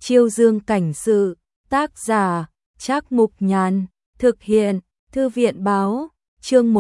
Chiêu Dương cảnh sự, tác giả, Trác Mục Nhàn, thực hiện, Thư viện báo, chương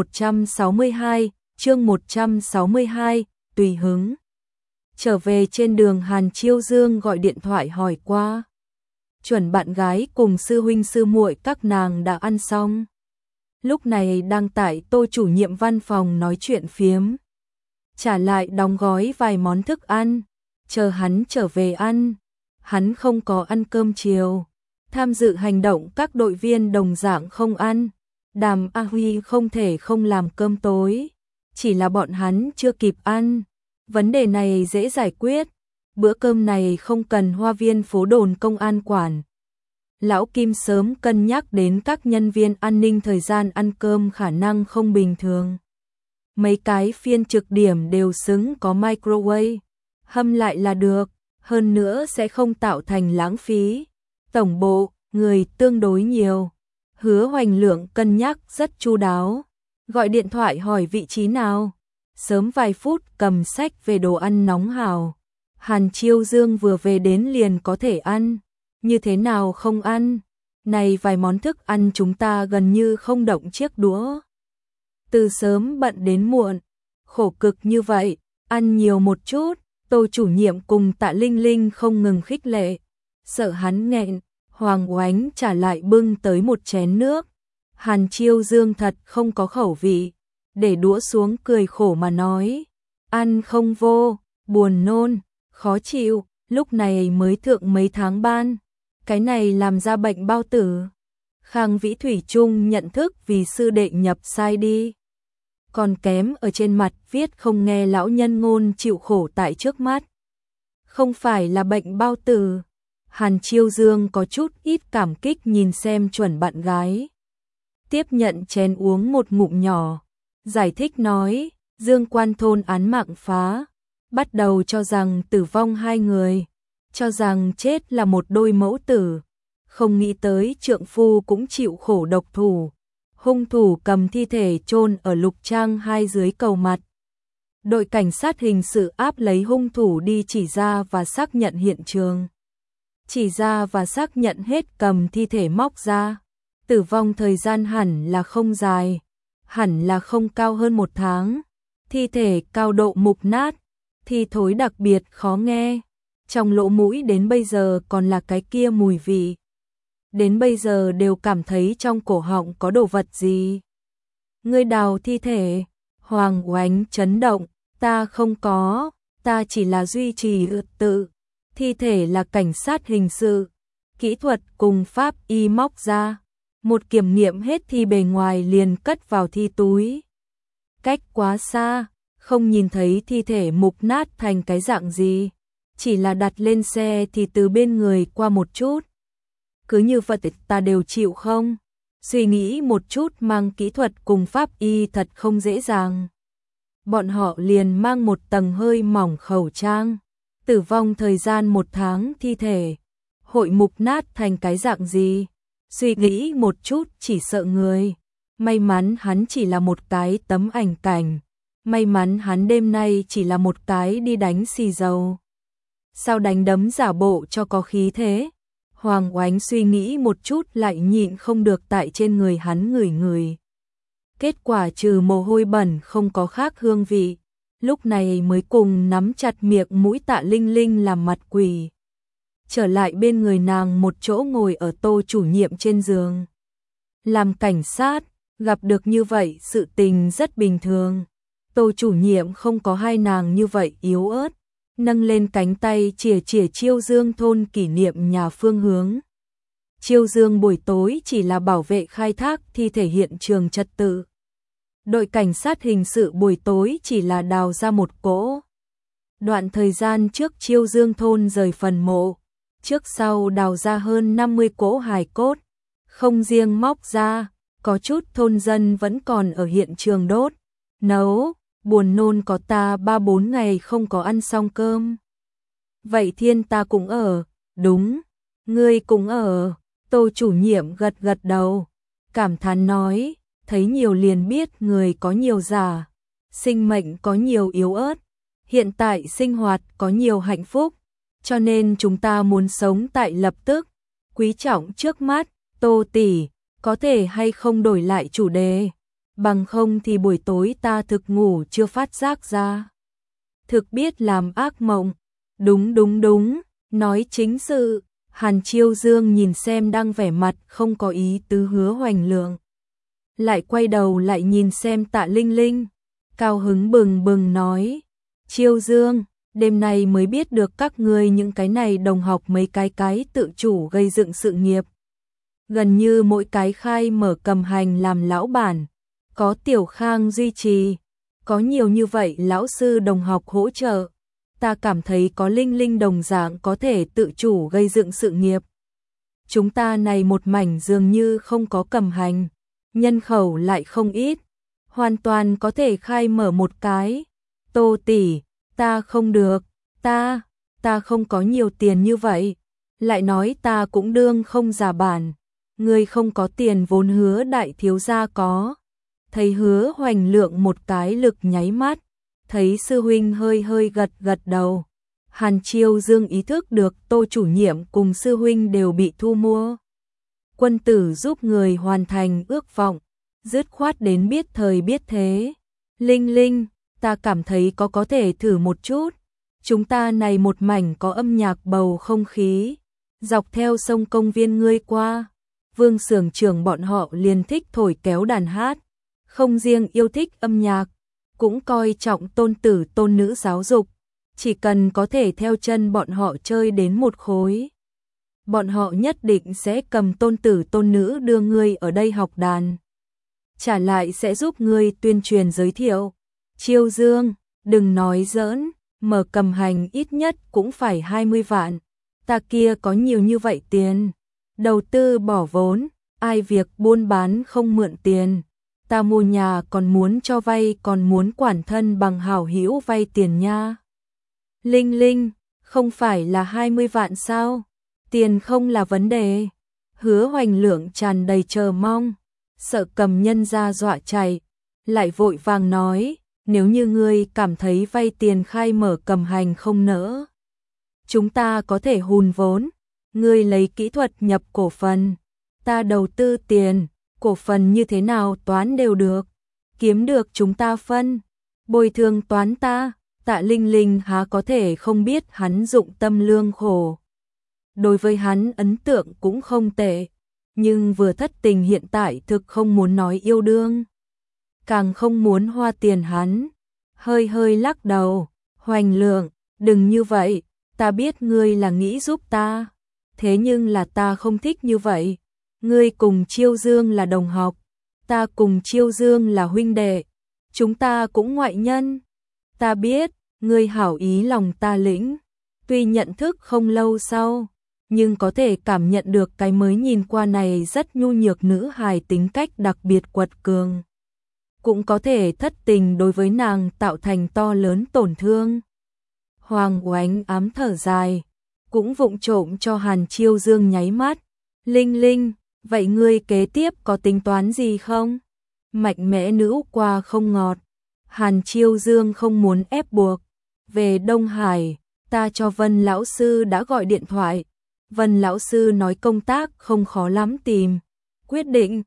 162, tùy hứng. Trở về trên đường Hàn Chiêu Dương gọi điện thoại hỏi qua. Chuẩn bạn gái cùng sư huynh sư muội các nàng đã ăn xong. Lúc này đang tại Tô chủ nhiệm văn phòng nói chuyện phiếm. Trả lại đóng gói vài món thức ăn, chờ hắn trở về ăn. Hắn không có ăn cơm chiều. Tham dự hành động các đội viên đồng dạng không ăn. Đàm A Huy không thể không làm cơm tối. Chỉ là bọn hắn chưa kịp ăn. Vấn đề này dễ giải quyết. Bữa cơm này không cần Hoa viên phố đồn công an quản. Lão Kim sớm cân nhắc đến các nhân viên an ninh thời gian ăn cơm khả năng không bình thường. Mấy cái phiên trực điểm đều xứng có microwave. Hâm lại là được, hơn nữa sẽ không tạo thành lãng phí. Tổng bộ, người tương đối nhiều. Hứa Hoành Lượng cân nhắc rất chu đáo. Gọi điện thoại hỏi vị trí nào. Sớm vài phút cầm sách về đồ ăn nóng hào. Hàn Chiêu Dương vừa về đến liền có thể ăn. Như thế nào không ăn? Này vài món thức ăn chúng ta gần như không động chiếc đũa. Từ sớm bận đến muộn. Khổ cực như vậy, ăn nhiều một chút. Tô chủ nhiệm cùng Tạ Linh Linh không ngừng khích lệ. Sợ hắn nghẹn, Hoàng Oánh trả lại bưng tới một chén nước. Hàn Chiêu Dương thật không có khẩu vị. Để đũa xuống cười khổ mà nói. Ăn không vô, buồn nôn, khó chịu, lúc này mới thượng mấy tháng ban. Cái này làm ra bệnh bao tử. Khang Vĩ Thủy Trung nhận thức vì sư đệ nhập sai đi. Còn kém ở trên mặt viết không nghe lão nhân ngôn chịu khổ tại trước mắt. Không phải là bệnh bao tử. Hàn Chiêu Dương có chút ít cảm kích nhìn xem chuẩn bạn gái. Tiếp nhận chén uống một ngụm nhỏ. Giải thích nói, Dương Quan thôn án mạng phá. Bắt đầu cho rằng tử vong 2 người. Cho rằng chết là một đôi mẫu tử. Không nghĩ tới trượng phu cũng chịu khổ độc thủ. Hung thủ cầm thi thể chôn ở Lục Trang 2 dưới cầu mặt. Đội cảnh sát hình sự áp lấy hung thủ đi chỉ ra và xác nhận hiện trường. Chỉ ra và xác nhận hết cầm thi thể móc ra. Tử vong thời gian hẳn là không dài. Hẳn là không cao hơn 1 tháng. Thi thể cao độ mục nát. Thi thối đặc biệt khó nghe. Trong lỗ mũi đến bây giờ còn là cái kia mùi vị. Đến bây giờ đều cảm thấy trong cổ họng có đồ vật gì. Ngươi đào thi thể. Hoàng Oánh chấn động. Ta không có. Ta chỉ là duy trì tự. Thi thể là cảnh sát hình sự. Kỹ thuật cùng pháp y móc ra. Một kiểm nghiệm hết thi bề ngoài liền cất vào thi túi. Cách quá xa. Không nhìn thấy thi thể mục nát thành cái dạng gì. Chỉ là đặt lên xe thì từ bên người qua một chút. Cứ như vậy ta đều chịu không? Suy nghĩ một chút mang kỹ thuật cùng pháp y thật không dễ dàng. Bọn họ liền mang một tầng hơi mỏng khẩu trang. Tử vong thời gian 1 tháng thi thể. Hội mục nát thành cái dạng gì? Suy nghĩ một chút chỉ sợ người. May mắn hắn chỉ là một cái tấm ảnh cảnh. May mắn hắn đêm nay chỉ là một cái đi đánh xì dầu. Sao đánh đấm giả bộ cho có khí thế? Hoàng Oánh suy nghĩ một chút lại nhịn không được tại trên người hắn ngửi. Kết quả trừ mồ hôi bẩn không có khác hương vị. Lúc này mới cùng nắm chặt miệng mũi Tạ Linh Linh làm mặt quỷ. Trở lại bên người nàng một chỗ ngồi ở Tô chủ nhiệm trên giường. Làm cảnh sát, gặp được như vậy sự tình rất bình thường. Tô chủ nhiệm không có hai nàng như vậy yếu ớt. Nâng lên cánh tay chìa Chiêu Dương thôn kỷ niệm nhà phương hướng. Chiêu Dương buổi tối chỉ là bảo vệ khai thác thi thể hiện trường trật tự. Đội cảnh sát hình sự buổi tối chỉ là đào ra một cỗ. Đoạn thời gian trước Chiêu Dương thôn rời phần mộ. Trước sau đào ra hơn 50 cỗ hài cốt. Không riêng móc ra, có chút thôn dân vẫn còn ở hiện trường đốt, nấu. Buồn nôn có ta 3-4 ngày không có ăn xong cơm. Vậy Thiên ta cũng ở, đúng, ngươi cũng ở. Tô chủ nhiệm gật đầu, cảm thán nói, thấy nhiều liền biết người có nhiều giả, sinh mệnh có nhiều yếu ớt, hiện tại sinh hoạt có nhiều hạnh phúc, cho nên chúng ta muốn sống tại lập tức, quý trọng trước mắt. Tô tỷ, có thể hay không đổi lại chủ đề, bằng không thì buổi tối ta thực ngủ chưa phát giác ra. Thực biết làm ác mộng. Đúng, nói chính sự. Hàn Chiêu Dương nhìn xem đang vẻ mặt không có ý tứ Hứa Hoành Lượng, lại quay đầu lại nhìn xem Tạ Linh Linh, cao hứng bừng bừng nói: Chiêu Dương, đêm nay mới biết được các ngươi những cái này đồng học mấy cái tự chủ gây dựng sự nghiệp. Gần như mỗi cái khai mở cầm hành làm lão bản, có Tiểu Khang duy trì, có nhiều như vậy lão sư đồng học hỗ trợ. Ta cảm thấy có Linh Linh đồng dạng có thể tự chủ gây dựng sự nghiệp. Chúng ta này một mảnh dường như không có cầm hành, nhân khẩu lại không ít, hoàn toàn có thể khai mở một cái. Tô tỷ, ta không được, ta không có nhiều tiền như vậy, lại nói ta cũng đương không giả bản, người không có tiền vốn Hứa đại thiếu gia có. Thấy Hứa Hoành Lượng một cái lực nháy mắt, thấy sư huynh hơi gật đầu. Hàn Chiêu Dương ý thức được Tô chủ nhiệm cùng sư huynh đều bị thu mua. Quân tử giúp người hoàn thành ước vọng, dứt khoát đến biết thời biết thế. Linh Linh, ta cảm thấy có thể thử một chút. Chúng ta này một mảnh có âm nhạc bầu không khí, dọc theo sông công viên ngươi qua. Vương xưởng trưởng bọn họ liền thích thổi kéo đàn hát, không riêng yêu thích âm nhạc, cũng coi trọng tôn tử tôn nữ giáo dục, chỉ cần có thể theo chân bọn họ chơi đến một khối. Bọn họ nhất định sẽ cầm tôn tử tôn nữ đưa ngươi ở đây học đàn. Trả lại sẽ giúp ngươi tuyên truyền giới thiệu. Chiêu Dương, đừng nói giỡn, mở cầm hành ít nhất cũng phải 20 vạn. Ta kia có nhiều như vậy tiền. Đầu tư bỏ vốn, ai việc buôn bán không mượn tiền. Ta mua nhà còn muốn cho vay còn muốn quản thân bằng hảo hữu vay tiền nha. Linh Linh, không phải là 20 vạn sao? Tiền không là vấn đề. Hứa Hoành Lượng tràn đầy chờ mong, sợ cầm nhân ra dọa chạy, lại vội vàng nói, nếu như ngươi cảm thấy vay tiền khai mở cầm hành không nỡ, chúng ta có thể hùn vốn, ngươi lấy kỹ thuật nhập cổ phần, ta đầu tư tiền, cổ phần như thế nào toán đều được, kiếm được chúng ta phân, bồi thường toán ta. Tạ Linh Linh há có thể không biết hắn dụng tâm lương khổ. Đối với hắn ấn tượng cũng không tệ, nhưng vừa thất tình hiện tại thực không muốn nói yêu đương, càng không muốn hoa tiền hắn. Hơi lắc đầu, Hoành Lượng, đừng như vậy, ta biết ngươi là nghĩ giúp ta, thế nhưng là ta không thích như vậy. Ngươi cùng Chiêu Dương là đồng học, ta cùng Chiêu Dương là huynh đệ, chúng ta cũng ngoại nhân. Ta biết, ngươi hảo ý lòng ta lĩnh, tuy nhận thức không lâu sau, nhưng có thể cảm nhận được cái mới nhìn qua này rất nhu nhược nữ hài tính cách đặc biệt quật cường. Cũng có thể thất tình đối với nàng tạo thành to lớn tổn thương. Hoàng Oánh ám thở dài, cũng vụng trộm cho Hàn Chiêu Dương nháy mắt. Linh Linh, vậy ngươi kế tiếp có tính toán gì không? Mạnh mẽ nữ qua không ngọt. Hàn Chiêu Dương không muốn ép buộc. Về Đông Hải, ta cho Vân lão sư đã gọi điện thoại. Vân lão sư nói công tác không khó lắm tìm. Quyết định,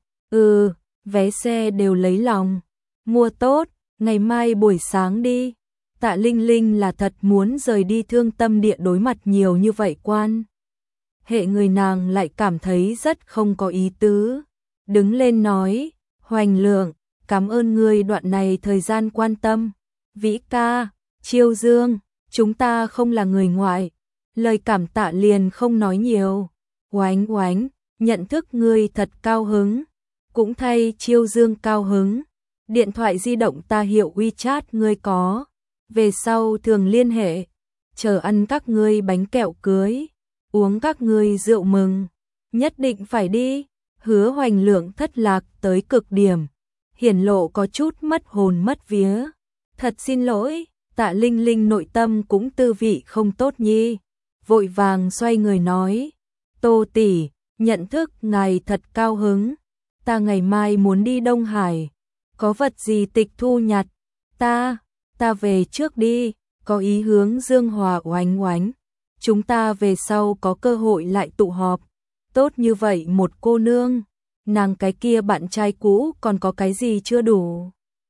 vé xe đều lấy lòng. Mua tốt, ngày mai buổi sáng đi. Tạ Linh Linh là thật muốn rời đi thương tâm địa đối mặt nhiều như vậy quan. Hệ người nàng lại cảm thấy rất không có ý tứ. Đứng lên nói, Hoành Lượng, cảm ơn ngươi đoạn này thời gian quan tâm. Vĩ ca, Chiêu Dương, chúng ta không là người ngoại. Lời cảm tạ liền không nói nhiều. Oánh Oánh, nhận thức ngươi thật cao hứng. Cũng thay Chiêu Dương cao hứng. Điện thoại di động ta hiệu WeChat ngươi có. Về sau thường liên hệ. Chờ ăn các ngươi bánh kẹo cưới. Uống các ngươi rượu mừng. Nhất định phải đi. Hứa Hoành Lượng thất lạc tới cực điểm. Hiển lộ có chút mất hồn mất vía. Thật xin lỗi. Tạ Linh Linh nội tâm cũng tư vị không tốt nhi. Vội vàng xoay người nói. Tô tỷ, nhận thức ngài thật cao hứng. Ta ngày mai muốn đi Đông Hải. Có vật gì tịch thu nhặt. Ta về trước đi. Có ý hướng Dương Hòa Oánh Oánh. chúng ta về sau có cơ hội lại tụ họp. Tốt như vậy một cô nương, nàng cái kia bạn trai cũ còn có cái gì chưa đủ.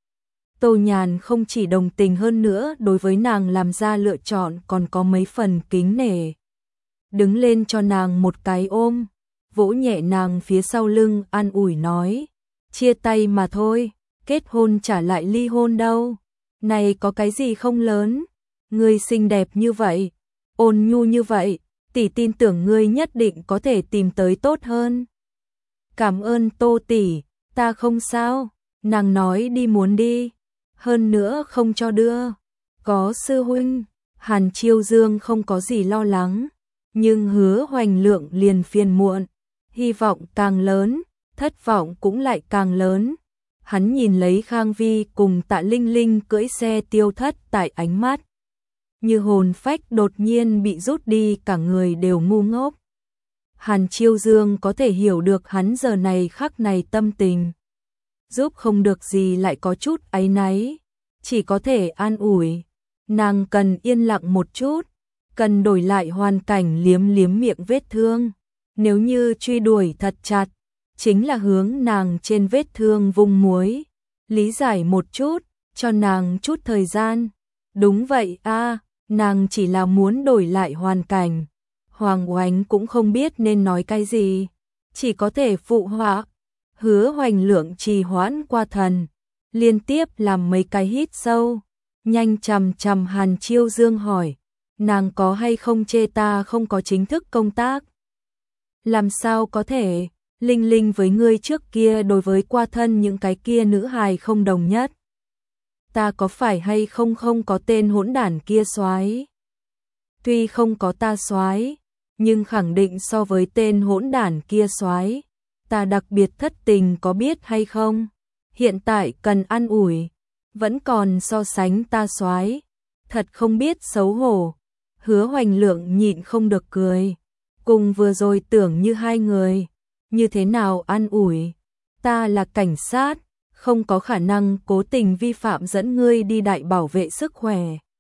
Tô Nhàn không chỉ đồng tình hơn nữa đối với nàng làm ra lựa chọn còn có mấy phần kính nể. Đứng lên cho nàng một cái ôm, vỗ nhẹ nàng phía sau lưng an ủi nói, chia tay mà thôi, kết hôn trả lại ly hôn đâu, này có cái gì không lớn, ngươi xinh đẹp như vậy, ôn nhu như vậy, tỷ tin tưởng ngươi nhất định có thể tìm tới tốt hơn. Cảm ơn Tô tỷ, ta không sao, nàng nói đi muốn đi, hơn nữa không cho đưa. Có sư huynh, Hàn Chiêu Dương không có gì lo lắng, nhưng Hứa Hoành Lượng liền phiền muộn, hy vọng càng lớn, thất vọng cũng lại càng lớn. Hắn nhìn lấy Khang Vi cùng Tạ Linh Linh cưỡi xe tiêu thất tại ánh mắt, như hồn phách đột nhiên bị rút đi, cả người đều ngu ngốc. Hàn Chiêu Dương có thể hiểu được hắn giờ này khắc này tâm tình, giúp không được gì lại có chút áy náy, chỉ có thể an ủi, nàng cần yên lặng một chút, cần đổi lại hoàn cảnh, liếm liếm miệng vết thương, nếu như truy đuổi thật chặt, chính là hướng nàng trên vết thương vung muối, lý giải một chút, cho nàng chút thời gian. Đúng vậy a, nàng chỉ là muốn đổi lại hoàn cảnh. Hoàng Oánh cũng không biết nên nói cái gì, chỉ có thể phụ họa. Hứa Hoành Lượng trì hoãn qua thần, liên tiếp làm mấy cái hít sâu, nhanh chằm chằm Hàn Chiêu Dương hỏi, nàng có hay không chê ta không có chính thức công tác? Làm sao có thể, Linh Linh với ngươi trước kia đối với qua thân những cái kia nữ hài không đồng nhất. Ta có phải hay không không có tên hỗn đản kia soái? Tuy không có ta soái, nhưng khẳng định so với tên hỗn đản kia soái, ta đặc biệt thất tình có biết hay không? Hiện tại cần an ủi, vẫn còn so sánh ta soái, thật không biết xấu hổ. Hứa Hoành Lượng nhịn không được cười, cùng vừa rồi tưởng như hai người, như thế nào an ủi? Ta là cảnh sát, không có khả năng cố tình vi phạm dẫn ngươi đi đại bảo vệ sức khỏe.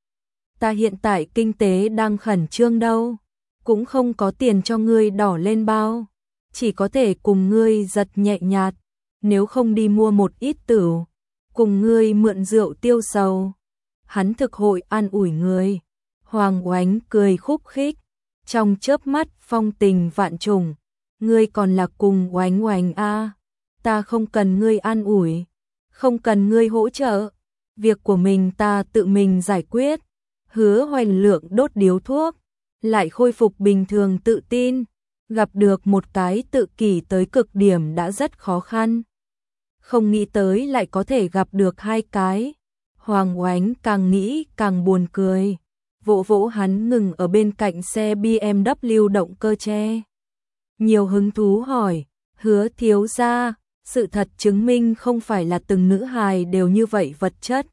Ta hiện tại kinh tế đang khẩn trương đâu, cũng không có tiền cho ngươi đỏ lên bao, chỉ có thể cùng ngươi giật nhẹ nhạt, nếu không đi mua một ít tửu, cùng ngươi mượn rượu tiêu sầu. Hắn thực hội an ủi người. Hoàng Oánh cười khúc khích, trong chớp mắt phong tình vạn trùng, ngươi còn là cùng Oánh Oánh a, ta không cần ngươi an ủi, không cần ngươi hỗ trợ, việc của mình ta tự mình giải quyết. Hứa Hoành Lượng đốt điếu thuốc, lại khôi phục bình thường tự tin, gặp được một cái tự kỷ tới cực điểm đã rất khó khăn. Không nghĩ tới lại có thể gặp được hai cái. Hoàng Oánh càng nghĩ càng buồn cười, vỗ vỗ hắn ngừng ở bên cạnh xe BMW động cơ tre. Nhiều hứng thú hỏi, Hứa thiếu gia, sự thật chứng minh không phải là từng nữ hài đều như vậy vật chất,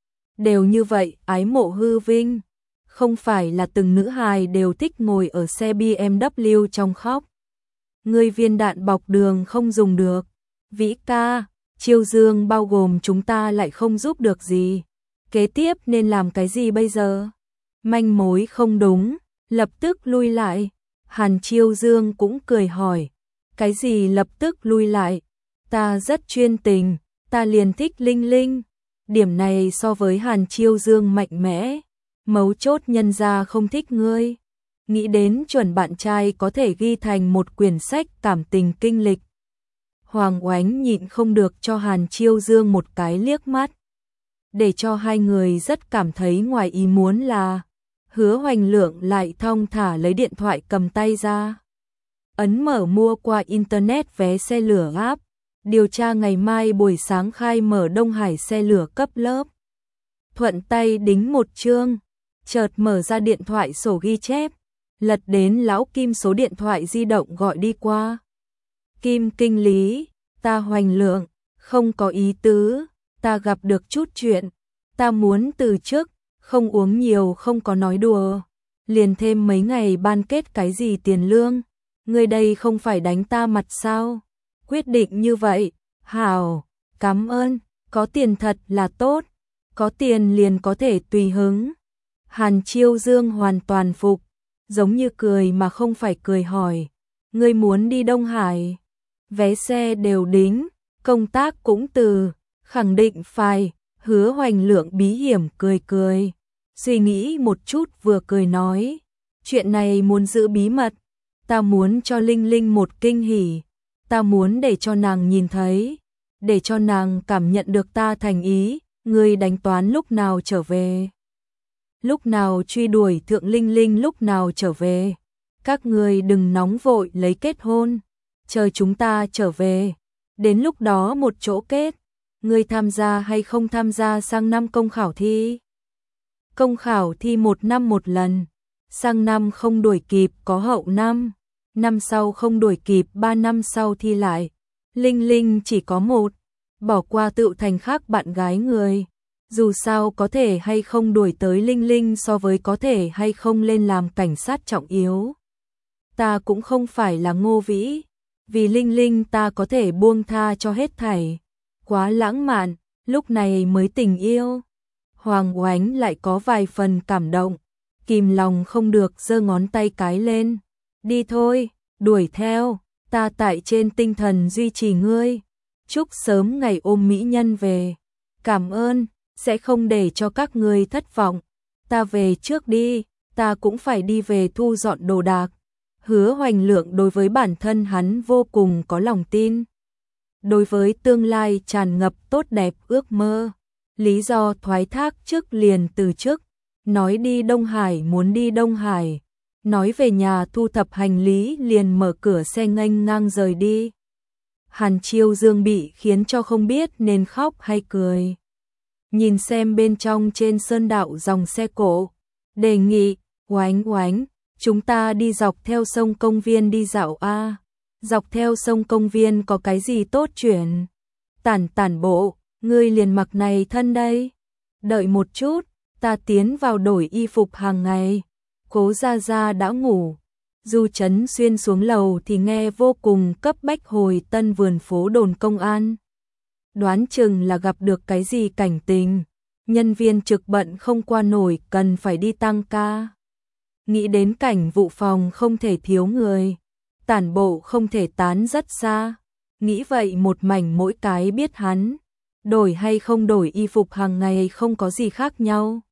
đều như vậy ái mộ hư vinh, không phải là từng nữ hài đều thích ngồi ở xe BMW trong khóc. Ngươi viên đạn bọc đường không dùng được, Vĩ ca, Chiêu Dương bao gồm chúng ta lại không giúp được gì, kế tiếp nên làm cái gì bây giờ? Manh mối không đúng, lập tức lui lại. Hàn Chiêu Dương cũng cười hỏi, cái gì lập tức lui lại? Ta rất chuyên tình, ta liền thích Linh Linh. Điểm này so với Hàn Chiêu Dương mạnh mẽ, mấu chốt nhân ra không thích ngươi. Nghĩ đến chuẩn bạn trai có thể ghi thành một quyển sách cảm tình kinh lịch. Hoàng Oánh nhịn không được cho Hàn Chiêu Dương một cái liếc mắt. Để cho hai người rất cảm thấy ngoài ý muốn là Hứa Hoành Lượng lại thong thả lấy điện thoại cầm tay ra, ấn mở mua qua internet vé xe lửa app, điều tra ngày mai buổi sáng khai mở Đông Hải xe lửa cấp lớp. Thuận tay đính một chương, chợt mở ra điện thoại sổ ghi chép, lật đến lão Kim số điện thoại di động gọi đi qua. Kim kinh lý, ta Hoành Lượng, không có ý tứ, ta gặp được chút chuyện, ta muốn từ chức, không uống nhiều, không có nói đùa, liền thêm mấy ngày ban kết cái gì tiền lương, ngươi đây không phải đánh ta mặt sao? Quyết định như vậy, hảo, cảm ơn, có tiền thật là tốt, có tiền liền có thể tùy hứng. Hàn Chiêu Dương hoàn toàn phục, giống như cười mà không phải cười hỏi, ngươi muốn đi Đông Hải? Vé xe đều đính, công tác cũng từ, khẳng định phải. Hứa Hoành Lượng bí hiểm cười cười, suy nghĩ một chút vừa cười nói, chuyện này muốn giữ bí mật, ta muốn cho Linh Linh một kinh hỉ, ta muốn để cho nàng nhìn thấy, để cho nàng cảm nhận được ta thành ý, ngươi đánh toán lúc nào trở về. Lúc nào truy đuổi thượng Linh Linh lúc nào trở về, các ngươi đừng nóng vội lấy kết hôn, chờ chúng ta trở về, đến lúc đó một chỗ kết. Ngươi tham gia hay không tham gia sang năm công khảo thi? Công khảo thi 1 năm một lần, sang năm không đuổi kịp có hậu năm, năm sau không đuổi kịp 3 năm sau thi lại. Linh Linh chỉ có một, bỏ qua tự thành khác bạn gái người. Dù sao có thể hay không đuổi tới Linh Linh so với có thể hay không lên làm cảnh sát trọng yếu. Ta cũng không phải là Ngô Vĩ, vì Linh Linh ta có thể buông tha cho hết thảy. Quá lãng mạn, lúc này mới tình yêu. Hoàng Oánh lại có vài phần cảm động, kìm lòng không được giơ ngón tay cái lên. Đi thôi, đuổi theo, ta tại trên tinh thần duy trì ngươi. Chúc sớm ngày ôm mỹ nhân về. Cảm ơn, sẽ không để cho các ngươi thất vọng. Ta về trước đi, ta cũng phải đi về thu dọn đồ đạc. Hứa Hoành Lượng đối với bản thân hắn vô cùng có lòng tin. Đối với tương lai tràn ngập tốt đẹp ước mơ, lý do thoái thác trước liền từ chức, nói đi Đông Hải muốn đi Đông Hải, nói về nhà thu thập hành lý liền mở cửa xe nghênh ngang rời đi. Hàn Chiêu Dương bị khiến cho không biết nên khóc hay cười. Nhìn xem bên trong trên sơn đạo dòng xe cộ, đề nghị, Oánh Oánh, chúng ta đi dọc theo sông công viên đi dạo a. Dọc theo sông công viên có cái gì tốt chuyển? Tản bộ, ngươi liền mặc này thân đây. Đợi một chút, ta tiến vào đổi y phục hàng ngày. Cố Gia Gia đã ngủ. Du Chấn Xuyên xuống lầu thì nghe vô cùng cấp bách hồi Tân Vườn phố đồn công an. Đoán chừng là gặp được cái gì cảnh tình. Nhân viên trực bận không qua nổi cần phải đi tăng ca. Nghĩ đến cảnh vụ phòng không thể thiếu người. Tản bộ không thể tán rất xa. Nghĩ vậy một mảnh mỗi cái biết hắn. Đổi hay không đổi y phục hàng ngày không có gì khác nhau.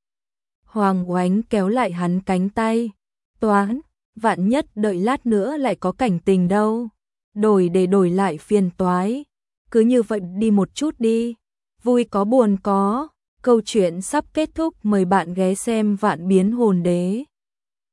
Hoàng Oánh kéo lại hắn cánh tay. Toán, vạn nhất đợi lát nữa lại có cảnh tình đâu. Đổi để đổi lại phiền toái. Cứ như vậy đi một chút đi. Vui có buồn có. Câu chuyện sắp kết thúc, mời bạn ghé xem Vạn Biến Hồn Đế.